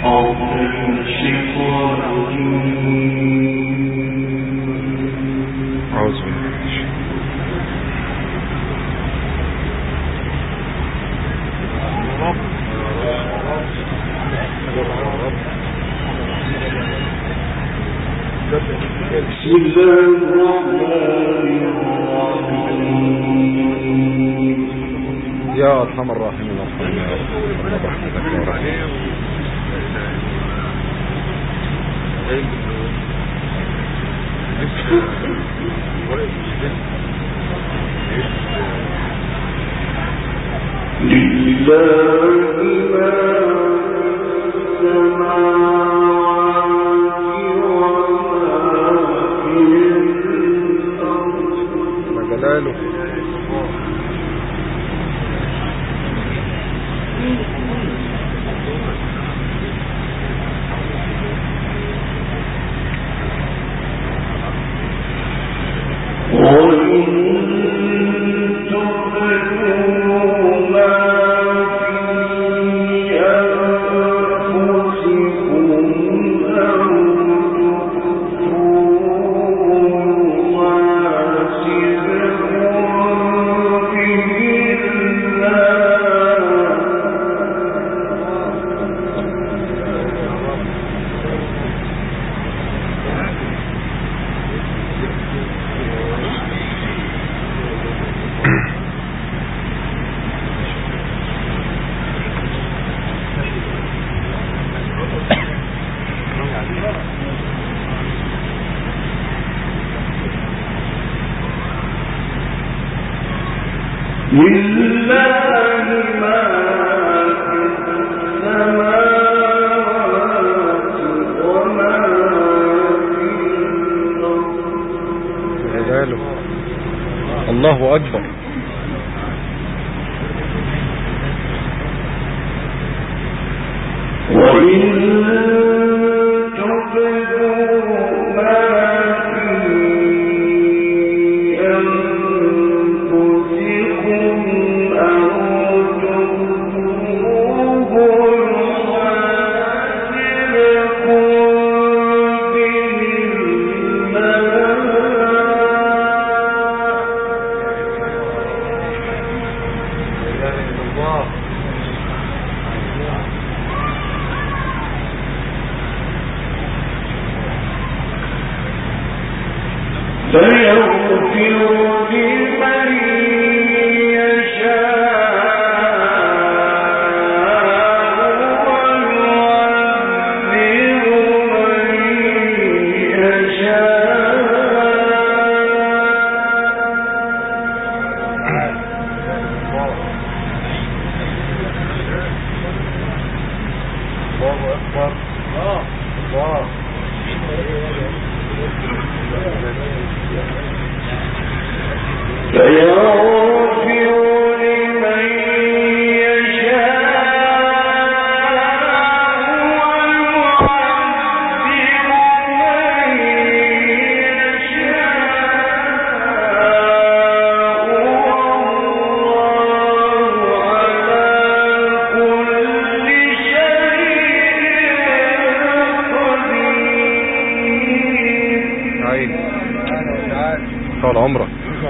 يا أرحم الراحمين ارحمنا يا رب برحمتك يا رحيم. لله ما في السماوات وما في الأرض جلاله الله أكبر. طال عمرك.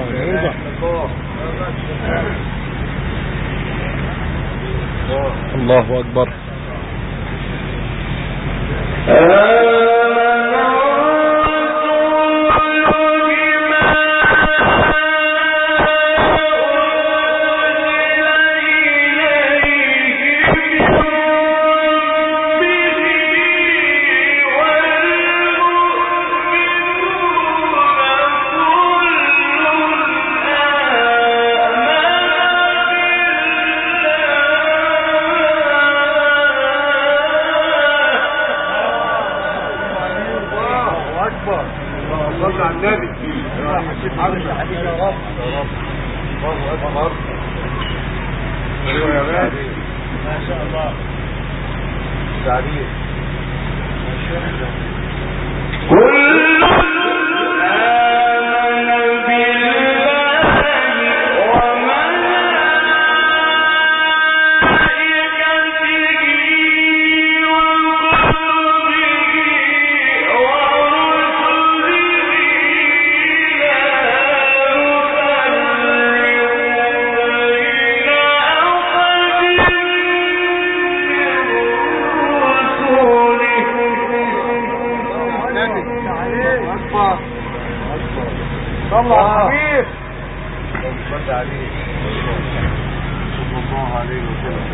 الله أكبر. وملائكته عليه صلى الله عليه وسلم.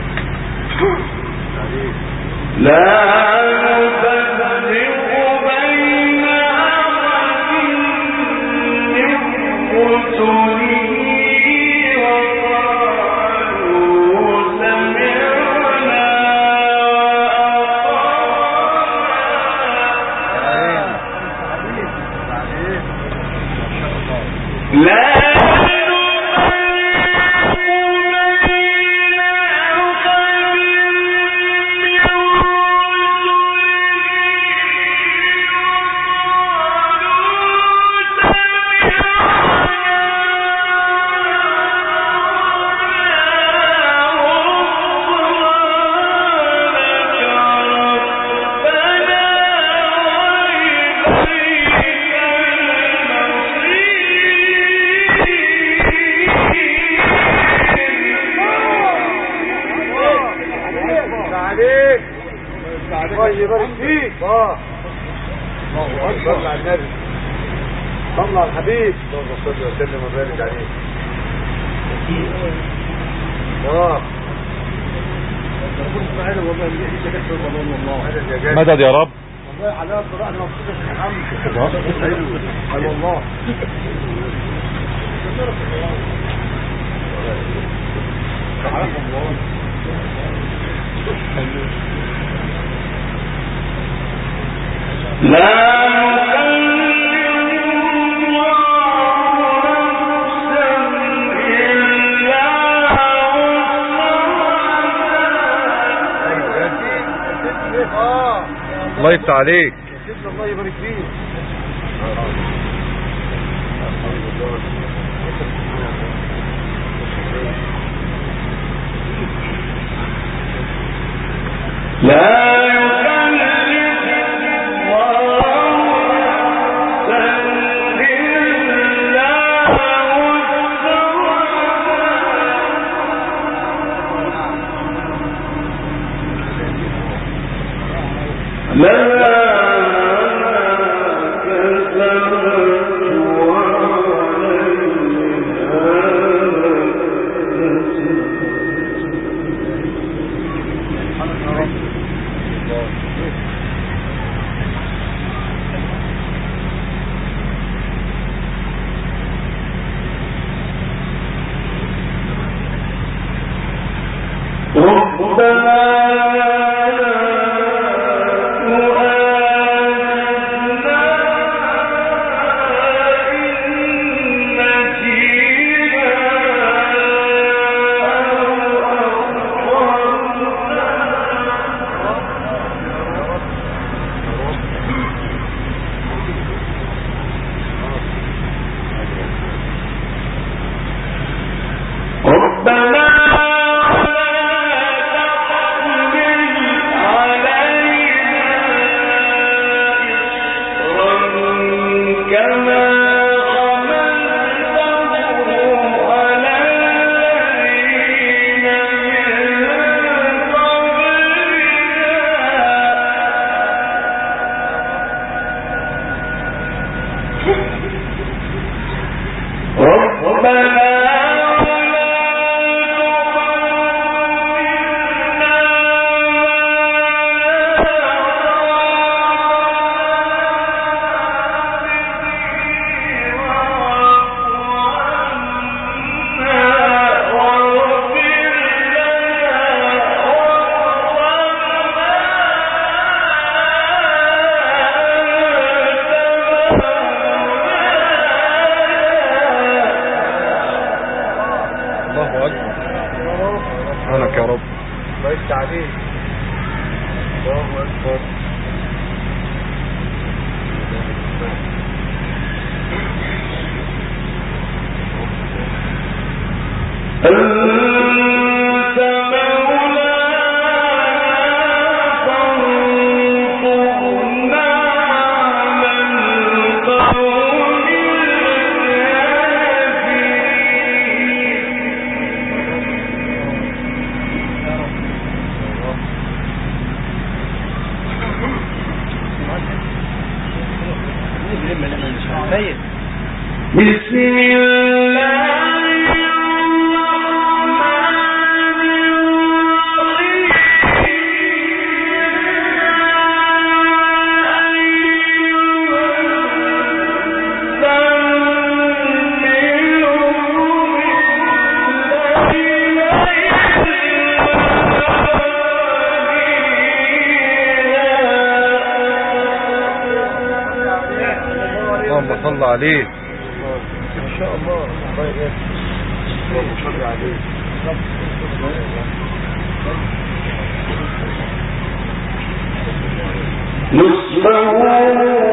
لا نفرق بين أحد من رسله وقالوا سمعنا لا يبارك فيك. الله اكبر. صلى على النبي، صلى على الحبيب، اللهم صل وسلم وبارك عليه. مدد يا رب. والله حلاوه القران مبسوطه يا عم. اي والله. لا الله يفتح عليك. الله يبارك فيك. لا سبحانك يا رب. الله يفتح عليك. الله اكبر. بسم الله صل عليه. ان شاء الله الله يبارك. اللهم صل عليه. نصفه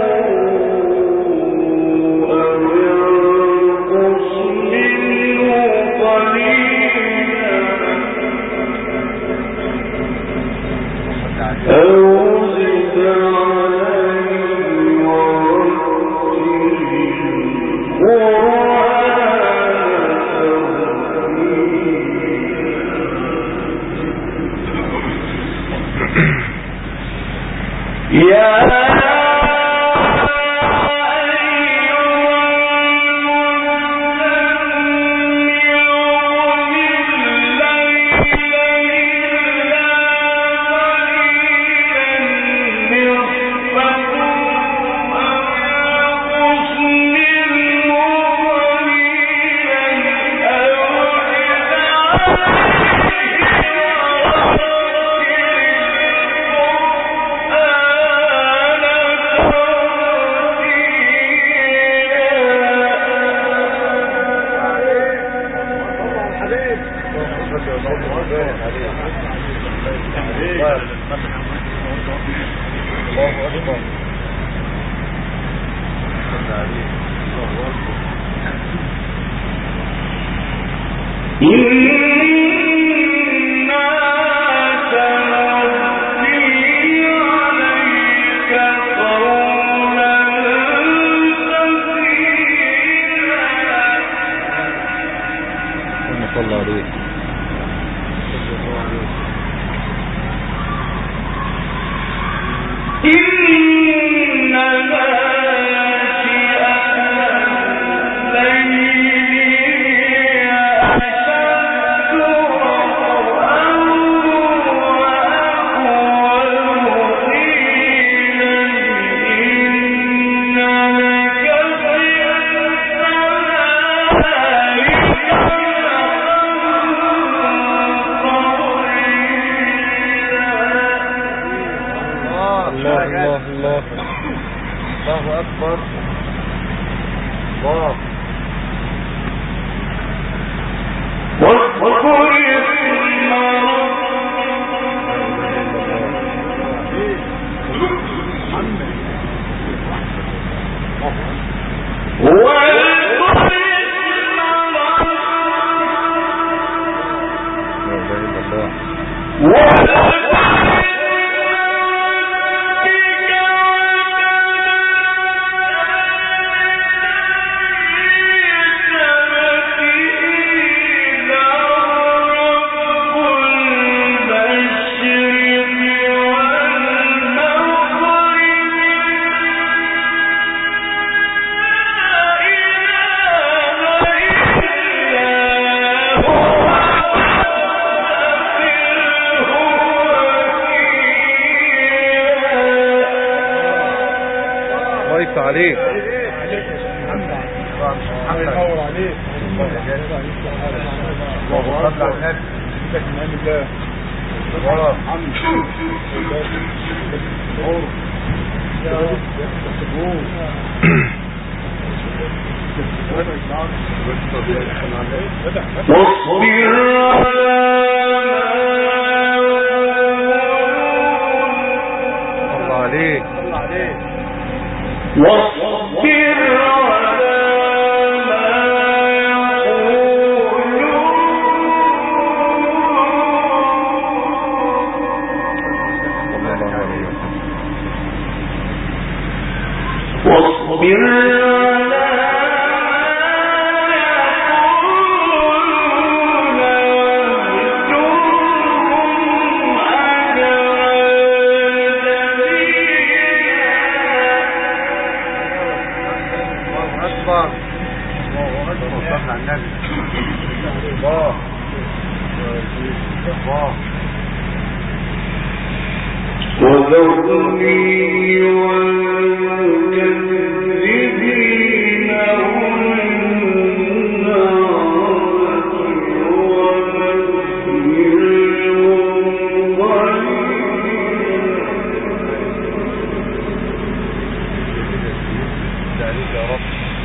عليك. عليك يا رب.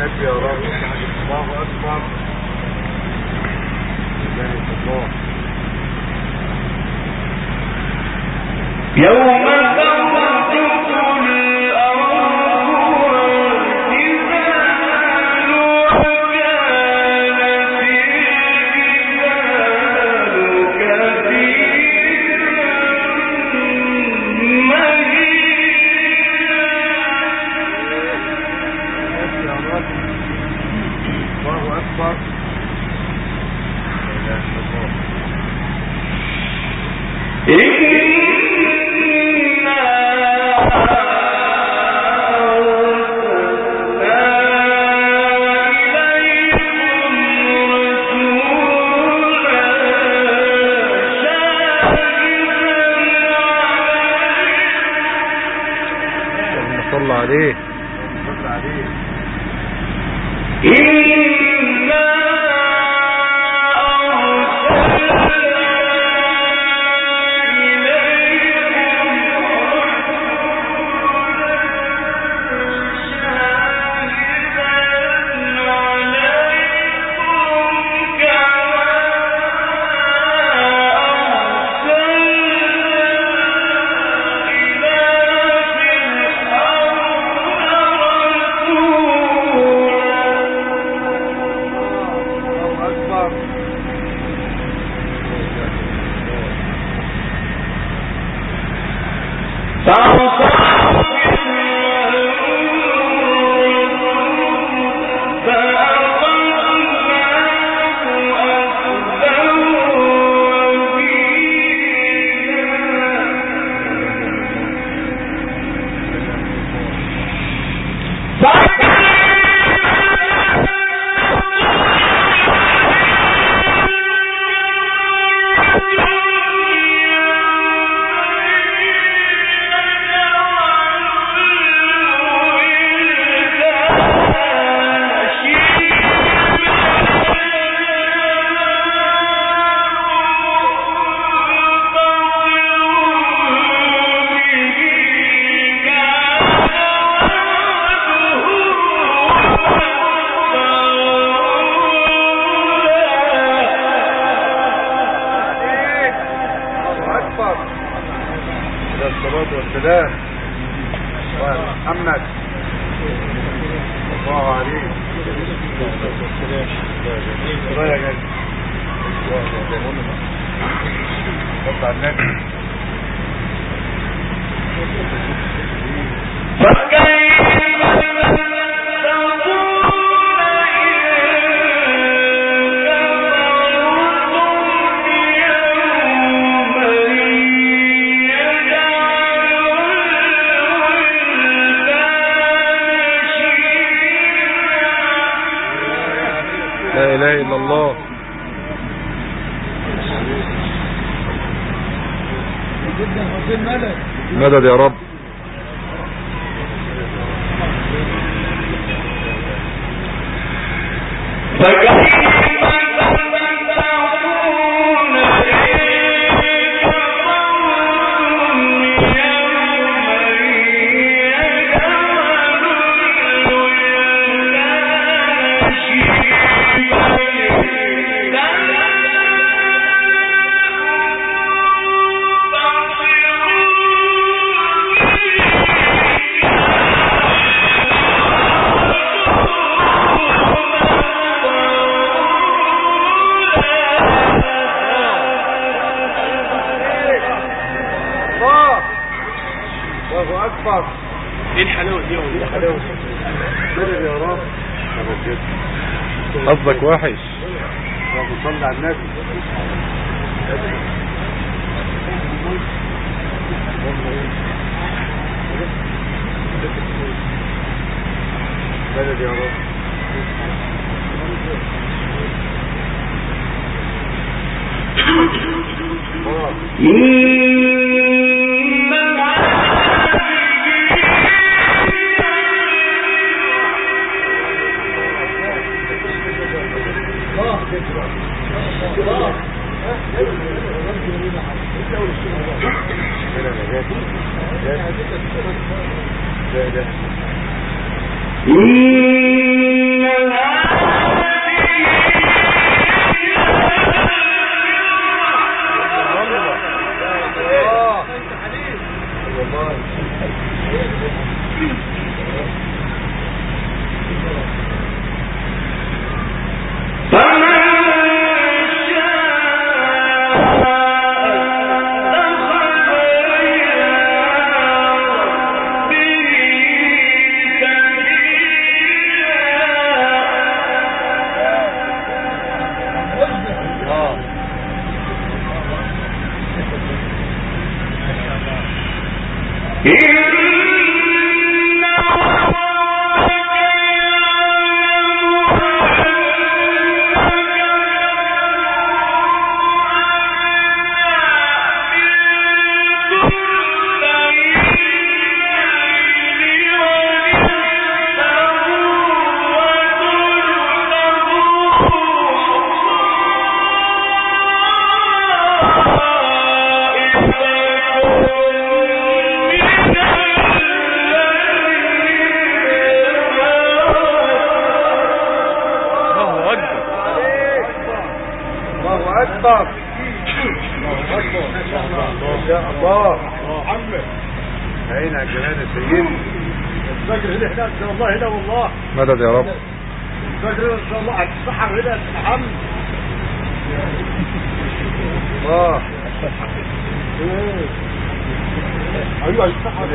النبي يا رب. الله أكبر. لا إله إلا الله. يوم ترجف الأرض والجبال وكانت الجبال كثيرا مهيلا. الله أكبر. لا إله إلا الله. صلى عليه. صلى عليه. الصلاة والسلام على محمد الله عليه والسلام. الله يا جدع صلى على النبي. لا إله إلا الله. مدد يا رب. الله أكبر. ايه الحلاوة دي؟ ايه الحلاوة دي؟ مدد يا رب. قصدك وحش. اللهم صل على النبي. مدد يا رب. لا اكبر. الله اكبر. ما شاء الله. عمي عين على الجنان يا سيدي. الفجر هنا ان شاء الله، هنا والله. مدد يا رب. الفجر ان شاء الله هتسحر هنا يا محمد. الله. ايوه السحر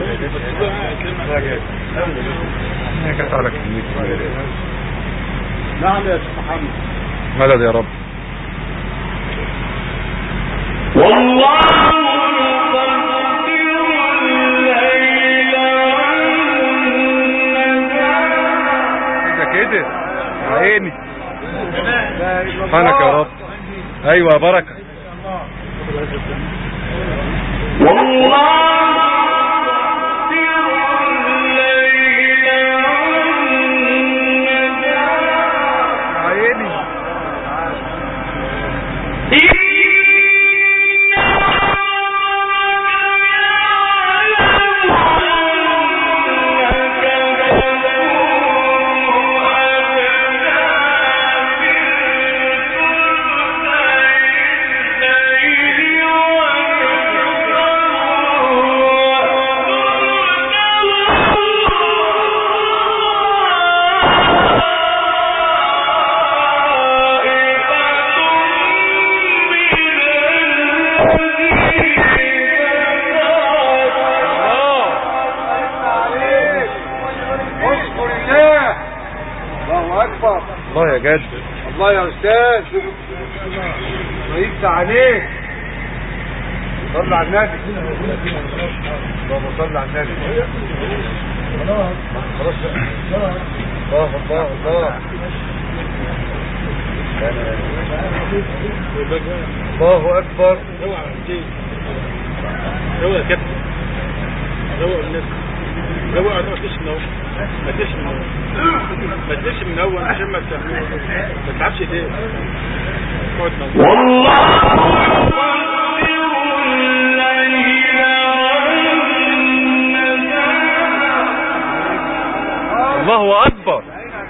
هي كانت على كلمتي. نعم يا شيخ محمد. مدد يا رب. والله كده عيني سبحانك يا رب. ايوه يا بركه. الله يا جد. الله يا استاذ. ما يفتح عليك. صل على النبي. اللهم صل على النبي. خلاص الله الله الله. الله اكبر. روق يا كابتن، روق الناس، روق ما تشمش من اول، ما تشمش من اول، ما تشمش من اول عشان ما تتعبش ايديك. اقعد الله اكبر.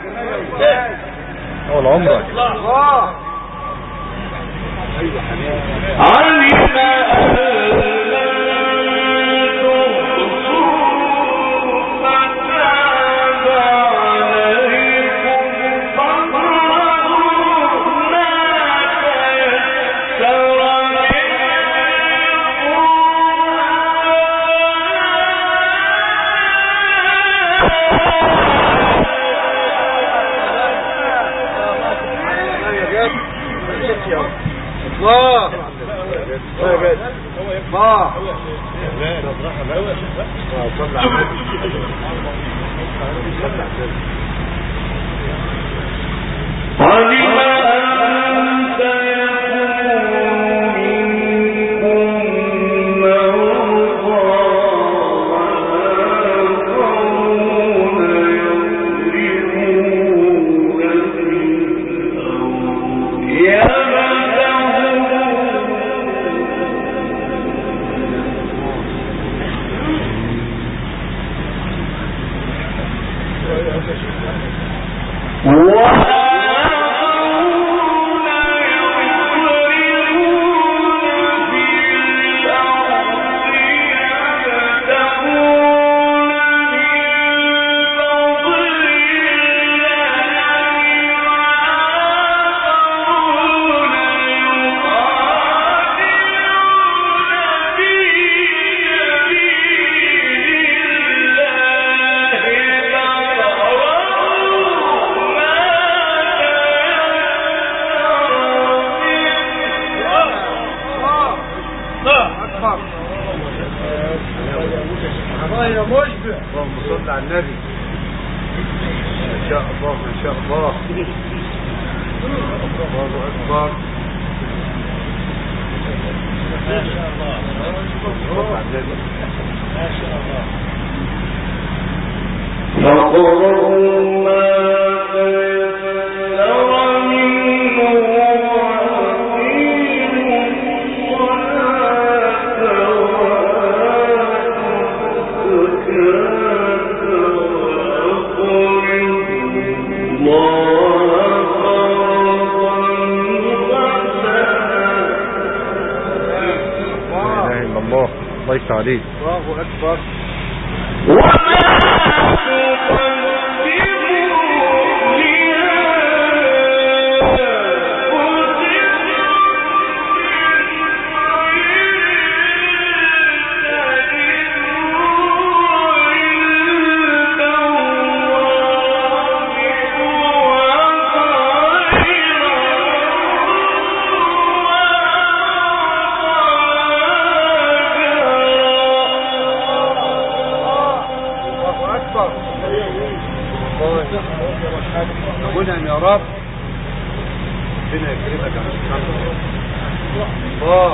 اول عمرك. الله. ايوه الله. الله. صلى على النبي. اللهم صل على النبي. ما شاء الله ما شاء الله. الله اكبر. ما شاء الله. صل على النبي. ما شاء الله. فقروا ما الله يفتح عليك. الله أكبر. منعم يا رب. ربنا يكرمك يا محمد. الله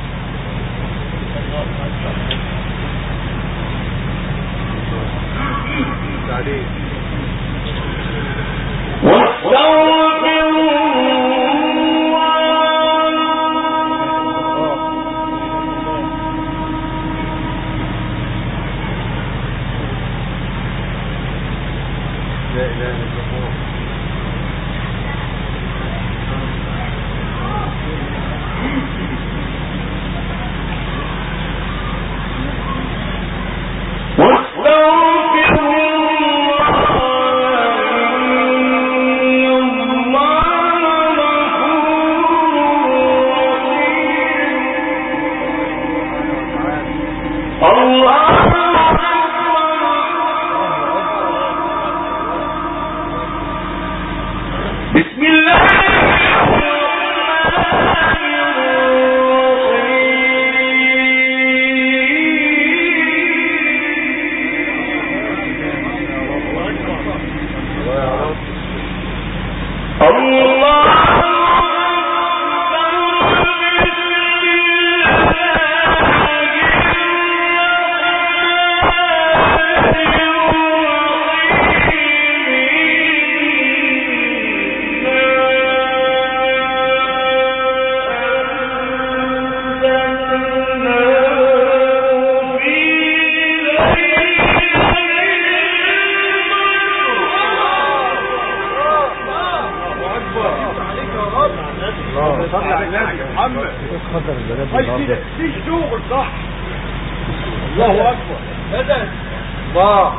عليك. لا إله إلا الله. الله أكبر. الله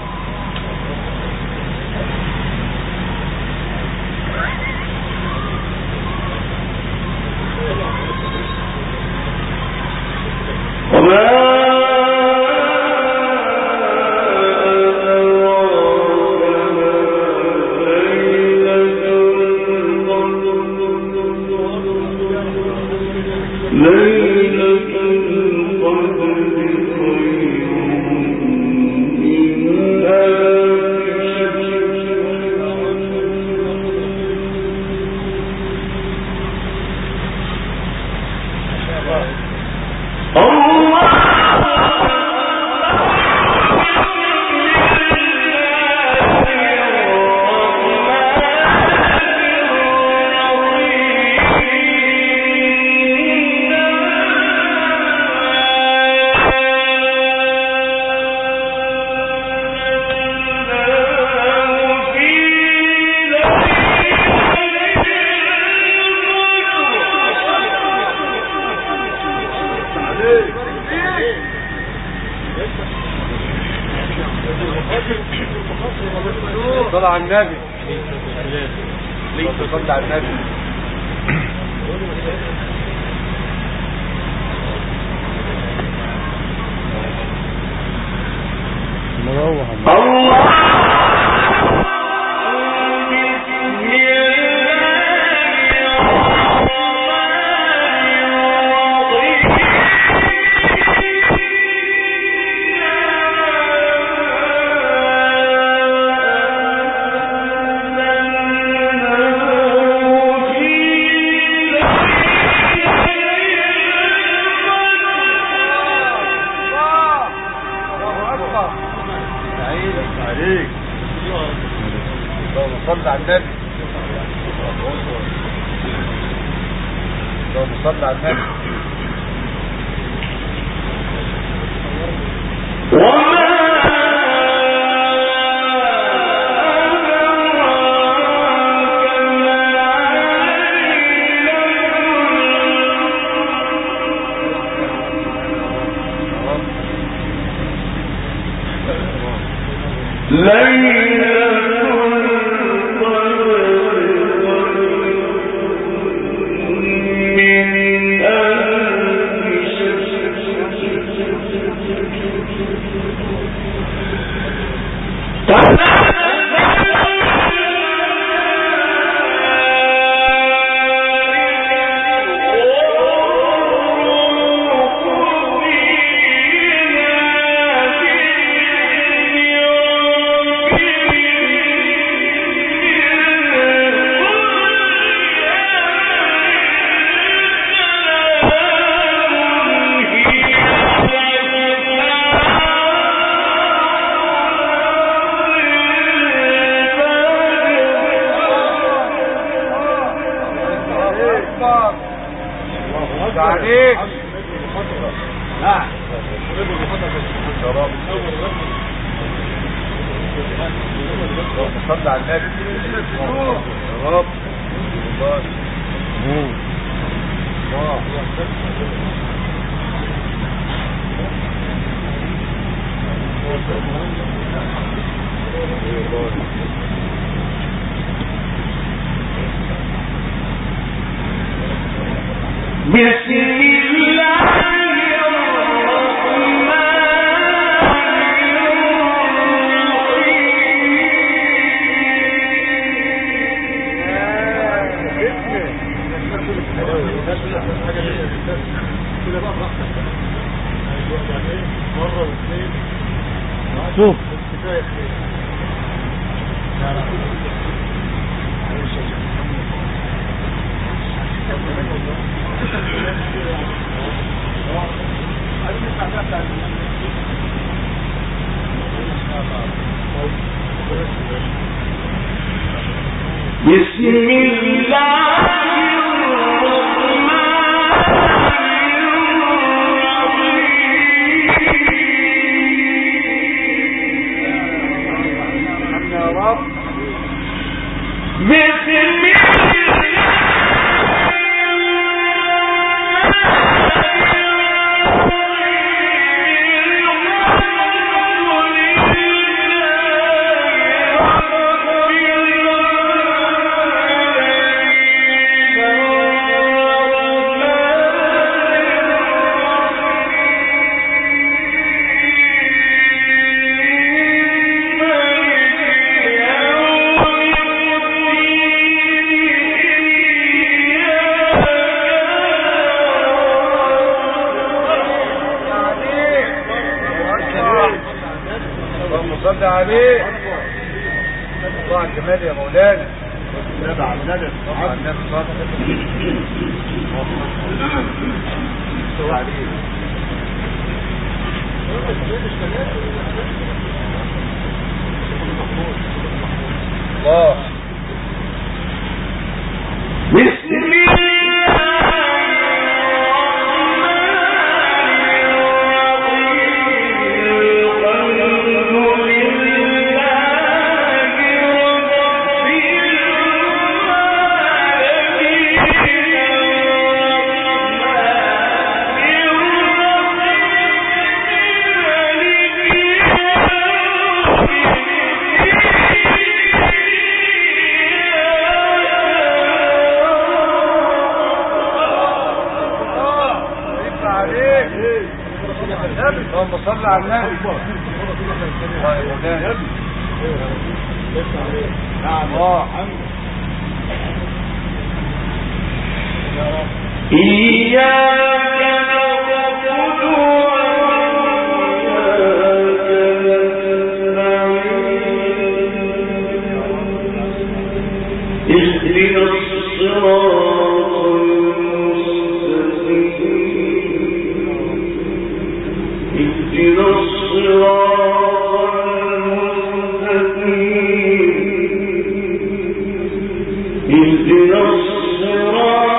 صلى على النبي. صلى على النبي. الله عليك. اللهم صل على النبي. اللهم صل على النبي. اكبر. الله عليك. نعم يا رب. صل على النبي يا رب. بسم الله شوف بسم الله صل عليه. الله الجمال يا مولانا. نبع على النبي صل عليه. الله. بسم الله اللهم صل على النبي. الله يا مولانا. نعم الله. إياك نعبد وإياك نستعين اهدنا الصراط المستقيم اهدنا الصراط المستقيم اهدنا الصراط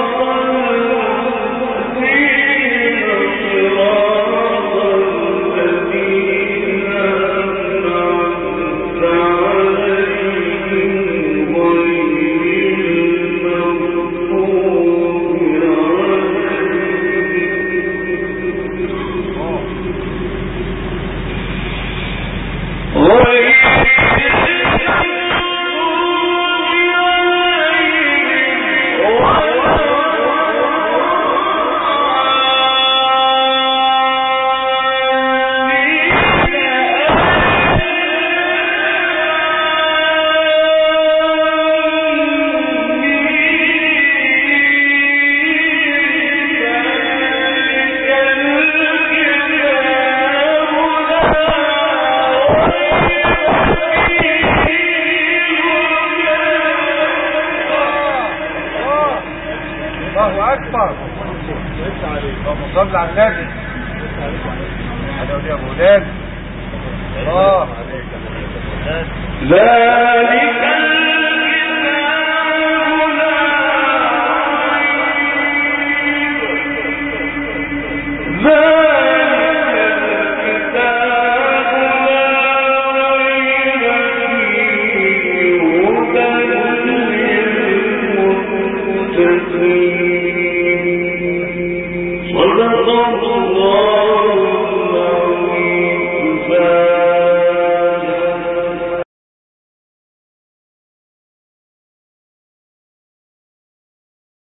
الله اكبر. اللهم صل على النبي. انا يا مولانا. الله عليك. ذلك